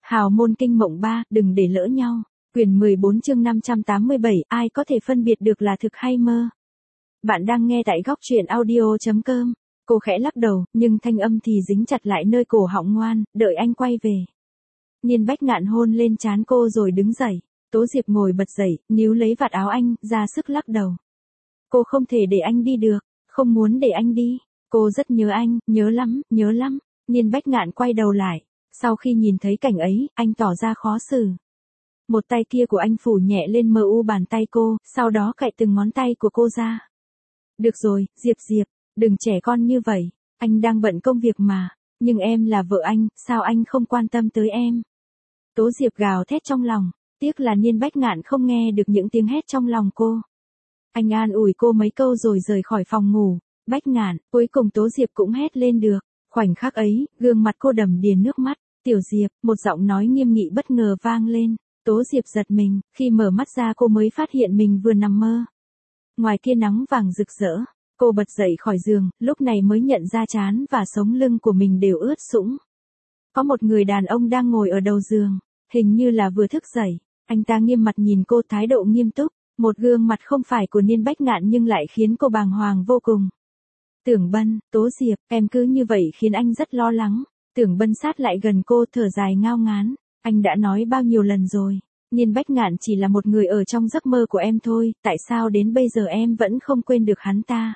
Hào môn kinh mộng 3, đừng để lỡ nhau. Quyển 14 chương 587, ai có thể phân biệt được là thực hay mơ? Bạn đang nghe tại góc truyện audio.com. Cô khẽ lắc đầu, nhưng thanh âm thì dính chặt lại nơi cổ họng ngoan, đợi anh quay về. Niên Bách Ngạn hôn lên trán cô rồi đứng dậy. Tố Diệp ngồi bật dậy, níu lấy vạt áo anh, ra sức lắc đầu. Cô không thể để anh đi được, không muốn để anh đi. Cô rất nhớ anh, nhớ lắm. Niên Bách Ngạn quay đầu lại. Sau khi nhìn thấy cảnh ấy, anh tỏ ra khó xử. Một tay kia của anh phủ nhẹ lên mờ u bàn tay cô, sau đó cạy từng ngón tay của cô ra. Được rồi, Diệp, đừng trẻ con như vậy. Anh đang bận công việc mà. Nhưng em là vợ anh, sao anh không quan tâm tới em? Tố Diệp gào thét trong lòng. Tiếc là Niên Bách Ngạn không nghe được những tiếng hét trong lòng cô. Anh an ủi cô mấy câu rồi rời khỏi phòng ngủ. Bách Ngạn, cuối cùng Tố Diệp cũng hét lên được. Khoảnh khắc ấy, gương mặt cô đầm đìa nước mắt. Tiểu Diệp, một giọng nói nghiêm nghị bất ngờ vang lên. Tố Diệp giật mình, khi mở mắt ra cô mới phát hiện mình vừa nằm mơ. Ngoài kia nắng vàng rực rỡ, cô bật dậy khỏi giường, lúc này mới nhận ra trán và sống lưng của mình đều ướt sũng. Có một người đàn ông đang ngồi ở đầu giường, hình như là vừa thức dậy. Anh ta nghiêm mặt nhìn cô, thái độ nghiêm túc, một gương mặt không phải của Niên Bách Ngạn nhưng lại khiến cô bàng hoàng vô cùng. Tưởng Bân, Tố Diệp, em cứ như vậy khiến anh rất lo lắng. Tưởng Bân sát lại gần cô, thở dài ngao ngán. Anh đã nói bao nhiêu lần rồi, Niên Bách Ngạn chỉ là một người ở trong giấc mơ của em thôi, tại sao đến bây giờ em vẫn không quên được hắn ta?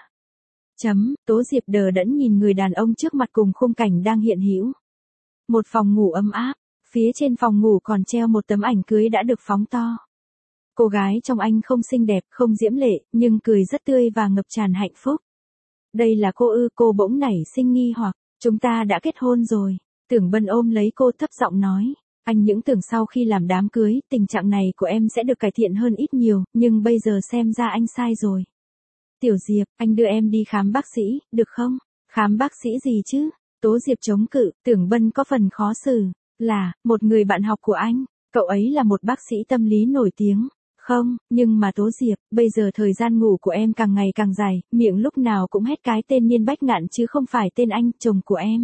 Tố Diệp đờ đẫn nhìn người đàn ông trước mặt cùng khung cảnh đang hiện hữu. Một phòng ngủ ấm áp, phía trên phòng ngủ còn treo một tấm ảnh cưới đã được phóng to. Cô gái trong ảnh không xinh đẹp, không diễm lệ, nhưng cười rất tươi và ngập tràn hạnh phúc. Đây là cô ư? Cô bỗng nảy sinh nghi hoặc, chúng ta đã kết hôn rồi. Tưởng Bân ôm lấy cô thấp giọng nói. Anh những tưởng sau khi làm đám cưới, tình trạng này của em sẽ được cải thiện hơn ít nhiều, nhưng bây giờ xem ra anh sai rồi. Tiểu Diệp, anh đưa em đi khám bác sĩ, được không? Khám bác sĩ gì chứ? Tố Diệp chống cự, Tưởng Bân có phần khó xử. Là, một người bạn học của anh, cậu ấy là một bác sĩ tâm lý nổi tiếng. Không, nhưng mà Tố Diệp, bây giờ thời gian ngủ của em càng ngày càng dài, miệng lúc nào cũng hét cái tên Niên Bách Ngạn chứ không phải tên anh, chồng của em.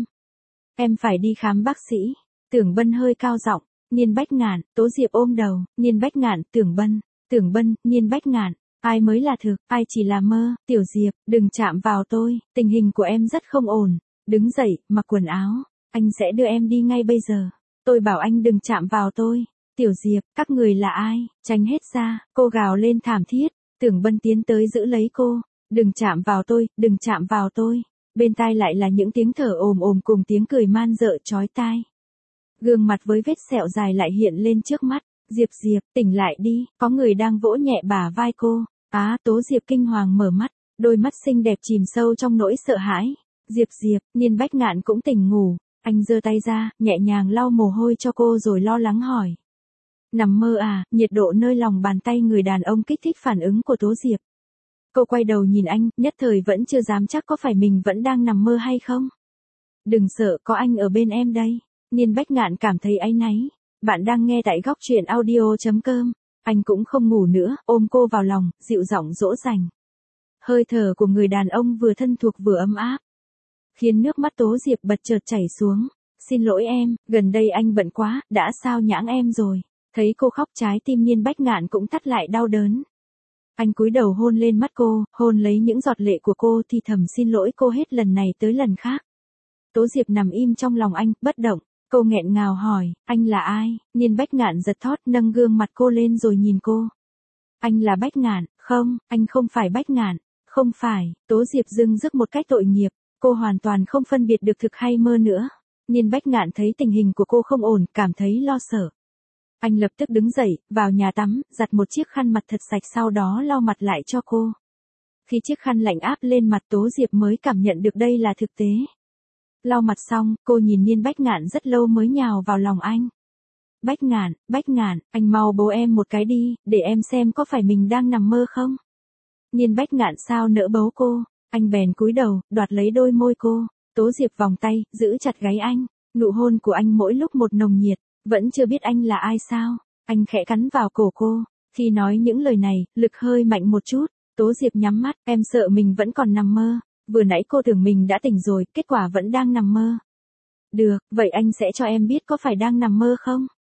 Em phải đi khám bác sĩ. Tưởng Bân hơi cao giọng. Niên Bách Ngạn, Tố Diệp ôm đầu. Niên Bách Ngạn, Tưởng Bân, Niên Bách Ngạn. Ai mới là thực, ai chỉ là mơ? Tiểu Diệp, đừng chạm vào tôi, tình hình của em rất không ổn. Đứng dậy, mặc quần áo. Anh sẽ đưa em đi ngay bây giờ. Tôi bảo anh đừng chạm vào tôi. Tiểu Diệp, các người là ai? Tránh hết ra, cô gào lên thảm thiết. Tưởng Bân tiến tới giữ lấy cô. Đừng chạm vào tôi, đừng chạm vào tôi. Bên tai lại là những tiếng thở ồm ồm cùng tiếng cười man dợ chói tai. Gương mặt với vết sẹo dài lại hiện lên trước mắt. Diệp, tỉnh lại đi, có người đang vỗ nhẹ bả vai cô. Tố Diệp kinh hoàng mở mắt, đôi mắt xinh đẹp chìm sâu trong nỗi sợ hãi. Diệp, Niên Bách Ngạn cũng tỉnh ngủ. Anh giơ tay ra, nhẹ nhàng lau mồ hôi cho cô rồi lo lắng hỏi. Nằm mơ à? Nhiệt độ nơi lòng bàn tay người đàn ông kích thích phản ứng của Tố Diệp. Cô quay đầu nhìn anh, nhất thời vẫn chưa dám chắc có phải mình vẫn đang nằm mơ hay không. Đừng sợ, có anh ở bên em đây. Niên Bách Ngạn cảm thấy áy náy. Bạn đang nghe tại góc truyện audio.com. Anh cũng không ngủ nữa, ôm cô vào lòng, dịu giọng dỗ dành. Hơi thở của người đàn ông vừa thân thuộc vừa ấm áp, khiến nước mắt Tố Diệp bật chợt chảy xuống. Xin lỗi em, gần đây anh bận quá, đã sao nhãng em rồi. Thấy cô khóc trái tim Niên Bách Ngạn cũng thắt lại đau đớn. Anh cúi đầu hôn lên mắt cô, hôn lấy những giọt lệ của cô thì thầm xin lỗi cô hết lần này tới lần khác. Tố Diệp nằm im trong lòng anh, bất động. Cô nghẹn ngào hỏi, anh là ai? Niên Bách Ngạn giật thót nâng gương mặt cô lên rồi nhìn cô. Anh là Bách Ngạn, không, anh không phải Bách Ngạn, không phải. Tố Diệp dưng dứt một cách tội nghiệp, cô hoàn toàn không phân biệt được thực hay mơ nữa. Niên Bách Ngạn thấy tình hình của cô không ổn, cảm thấy lo sợ. Anh lập tức đứng dậy, vào nhà tắm, giặt một chiếc khăn mặt thật sạch sau đó lau mặt lại cho cô. Khi chiếc khăn lạnh áp lên mặt Tố Diệp mới cảm nhận được đây là thực tế. Lau mặt xong, cô nhìn Niên Bách Ngạn rất lâu mới nhào vào lòng anh. Bách Ngạn, anh mau bấu em một cái đi, để em xem có phải mình đang nằm mơ không. Niên Bách Ngạn sao nỡ bấu cô, anh bèn cúi đầu, đoạt lấy đôi môi cô. Tố Diệp vòng tay, giữ chặt gáy anh. Nụ hôn của anh mỗi lúc một nồng nhiệt, vẫn chưa biết anh là ai sao. Anh khẽ cắn vào cổ cô. Khi nói những lời này, lực hơi mạnh một chút. Tố Diệp nhắm mắt, em sợ mình vẫn còn nằm mơ. Vừa nãy cô tưởng mình đã tỉnh rồi, kết quả vẫn đang nằm mơ. Được, vậy anh sẽ cho em biết có phải đang nằm mơ không?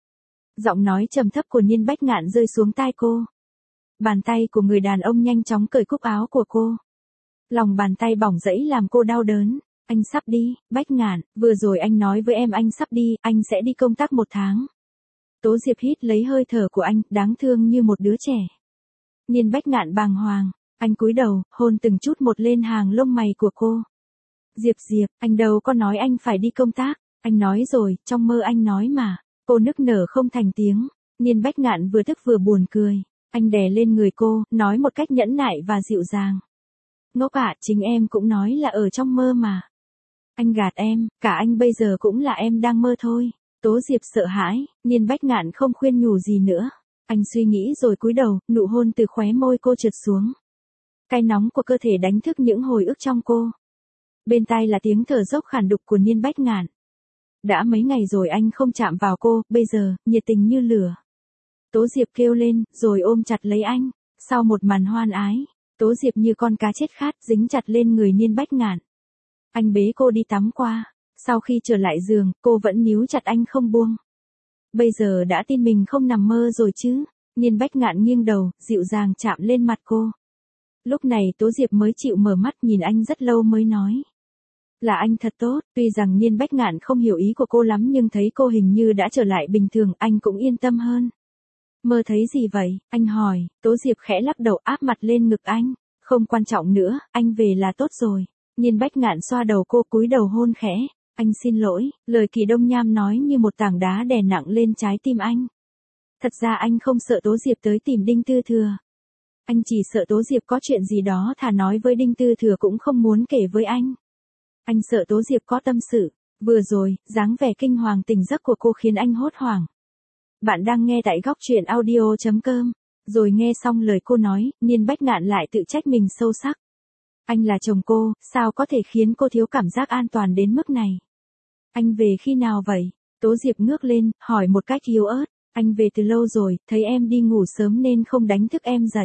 Giọng nói trầm thấp của Niên Bách Ngạn rơi xuống tai cô. Bàn tay của người đàn ông nhanh chóng cởi cúc áo của cô. Lòng bàn tay bỏng rẫy làm cô đau đớn. Anh sắp đi, Bách Ngạn, vừa rồi anh nói với em anh sắp đi, anh sẽ đi công tác 1 tháng. Tố Diệp hít lấy hơi thở của anh, đáng thương như một đứa trẻ. Niên Bách Ngạn bàng hoàng, anh cúi đầu, hôn từng chút một lên hàng lông mày của cô. Diệp, anh đâu có nói anh phải đi công tác, anh nói rồi, trong mơ anh nói mà. Cô nức nở không thành tiếng, Niên Bách Ngạn vừa tức vừa buồn cười. Anh đè lên người cô, nói một cách nhẫn nại và dịu dàng. Ngốc ạ, chính em cũng nói là ở trong mơ mà. Anh gạt em, cả anh bây giờ cũng là em đang mơ thôi. Tố Diệp sợ hãi, Niên Bách Ngạn không khuyên nhủ gì nữa. Anh suy nghĩ rồi cúi đầu, nụ hôn từ khóe môi cô trượt xuống. Cái nóng của cơ thể đánh thức những hồi ức trong cô. Bên tai là tiếng thở dốc khản đục của Niên Bách Ngạn. Đã mấy ngày rồi anh không chạm vào cô, bây giờ, nhiệt tình như lửa. Tố Diệp kêu lên, rồi ôm chặt lấy anh. Sau một màn hoan ái, Tố Diệp như con cá chết khát dính chặt lên người Niên Bách Ngạn. Anh bế cô đi tắm qua. Sau khi trở lại giường, cô vẫn níu chặt anh không buông. Bây giờ đã tin mình không nằm mơ rồi chứ. Niên Bách Ngạn nghiêng đầu, dịu dàng chạm lên mặt cô. Lúc này Tố Diệp mới chịu mở mắt nhìn anh rất lâu mới nói. Là anh thật tốt, tuy rằng Niên Bách Ngạn không hiểu ý của cô lắm nhưng thấy cô hình như đã trở lại bình thường, anh cũng yên tâm hơn. Mơ thấy gì vậy? Anh hỏi. Tố Diệp khẽ lắc đầu áp mặt lên ngực anh. Không quan trọng nữa, anh về là tốt rồi. Niên Bách Ngạn xoa đầu cô cúi đầu hôn khẽ. Anh xin lỗi, lời Kỳ Đông Nham nói như một tảng đá đè nặng lên trái tim anh. Thật ra anh không sợ Tố Diệp tới tìm Đinh Tư Thừa. Anh chỉ sợ Tố Diệp có chuyện gì đó thà nói với Đinh Tư Thừa cũng không muốn kể với anh. Anh sợ Tố Diệp có tâm sự. Vừa rồi, dáng vẻ kinh hoàng tỉnh giấc của cô khiến anh hốt hoảng. Bạn đang nghe tại góc truyện audio.com. Rồi nghe xong lời cô nói, Niên Bách Ngạn lại tự trách mình sâu sắc. Anh là chồng cô, sao có thể khiến cô thiếu cảm giác an toàn đến mức này? Anh về khi nào vậy? Tố Diệp ngước lên, hỏi một cách yếu ớt. Anh về từ lâu rồi, thấy em đi ngủ sớm nên không đánh thức em dậy.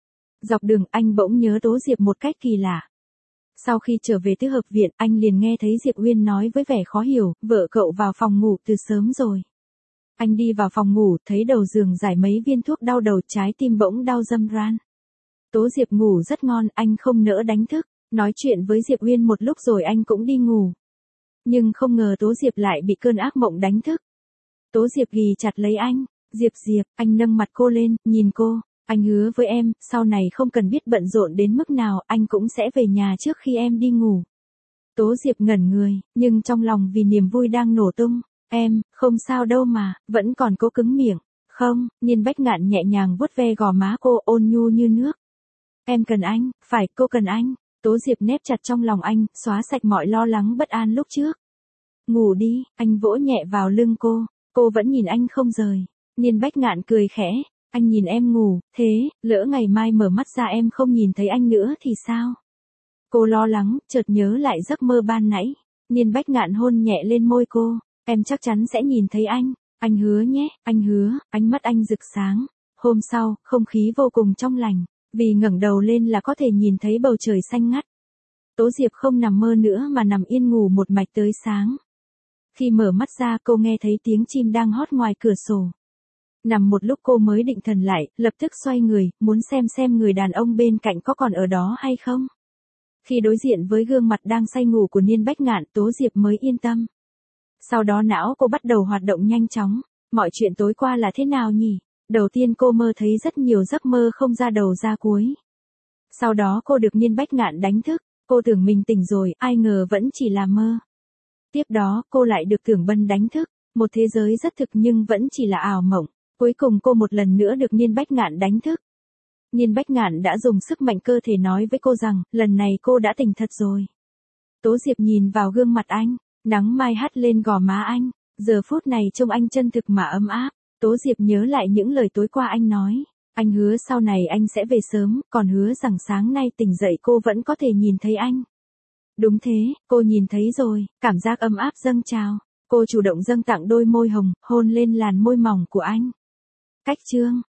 Dọc đường anh bỗng nhớ Tố Diệp một cách kỳ lạ. Sau khi trở về Tứ Hợp Viện, anh liền nghe thấy Diệp Uyên nói với vẻ khó hiểu, vợ cậu vào phòng ngủ từ sớm rồi. Anh đi vào phòng ngủ, thấy đầu giường rải mấy viên thuốc đau đầu, trái tim bỗng đau râm ran. Tố Diệp ngủ rất ngon, anh không nỡ đánh thức. Nói chuyện với Diệp Uyên một lúc rồi anh cũng đi ngủ. Nhưng không ngờ Tố Diệp lại bị cơn ác mộng đánh thức. Tố Diệp ghì chặt lấy anh. Diệp, anh nâng mặt cô lên, nhìn cô. Anh hứa với em, sau này không cần biết bận rộn đến mức nào, anh cũng sẽ về nhà trước khi em đi ngủ. Tố Diệp ngẩn người, nhưng trong lòng vì niềm vui đang nổ tung. Em, không sao đâu mà, vẫn còn cố cứng miệng. Không, Niên Bách Ngạn nhẹ nhàng vuốt ve gò má cô, ôn nhu như nước. Em cần anh, phải, cô cần anh. Tố Diệp nép chặt trong lòng anh, xóa sạch mọi lo lắng bất an lúc trước. Ngủ đi, anh vỗ nhẹ vào lưng cô vẫn nhìn anh không rời. Niên Bách Ngạn cười khẽ, anh nhìn em ngủ, thế, lỡ ngày mai mở mắt ra em không nhìn thấy anh nữa thì sao? Cô lo lắng, chợt nhớ lại giấc mơ ban nãy. Niên Bách Ngạn hôn nhẹ lên môi cô, em chắc chắn sẽ nhìn thấy anh hứa nhé, anh hứa, ánh mắt anh rực sáng. Hôm sau, không khí vô cùng trong lành, vì ngẩng đầu lên là có thể nhìn thấy bầu trời xanh ngắt. Tố Diệp không nằm mơ nữa mà nằm yên ngủ một mạch tới sáng. Khi mở mắt ra cô nghe thấy tiếng chim đang hót ngoài cửa sổ. Nằm một lúc cô mới định thần lại, lập tức xoay người, muốn xem người đàn ông bên cạnh có còn ở đó hay không. Khi đối diện với gương mặt đang say ngủ của Niên Bách Ngạn, Tố Diệp mới yên tâm. Sau đó não cô bắt đầu hoạt động nhanh chóng. Mọi chuyện tối qua là thế nào nhỉ? Đầu tiên cô mơ thấy rất nhiều giấc mơ không ra đầu ra cuối. Sau đó cô được Niên Bách Ngạn đánh thức, cô tưởng mình tỉnh rồi, ai ngờ vẫn chỉ là mơ. Tiếp đó cô lại được Tưởng Bân đánh thức, một thế giới rất thực nhưng vẫn chỉ là ảo mộng. Cuối cùng cô một lần nữa được Niên Bách Ngạn đánh thức. Niên Bách Ngạn đã dùng sức mạnh cơ thể nói với cô rằng, lần này cô đã tỉnh thật rồi. Tố Diệp nhìn vào gương mặt anh, nắng mai hắt lên gò má anh, giờ phút này trông anh chân thực mà ấm áp. Tố Diệp nhớ lại những lời tối qua anh nói, anh hứa sau này anh sẽ về sớm, còn hứa rằng sáng nay tỉnh dậy cô vẫn có thể nhìn thấy anh. Đúng thế, cô nhìn thấy rồi, cảm giác ấm áp dâng trào. Cô chủ động dâng tặng đôi môi hồng, hôn lên làn môi mỏng của anh. Cách chương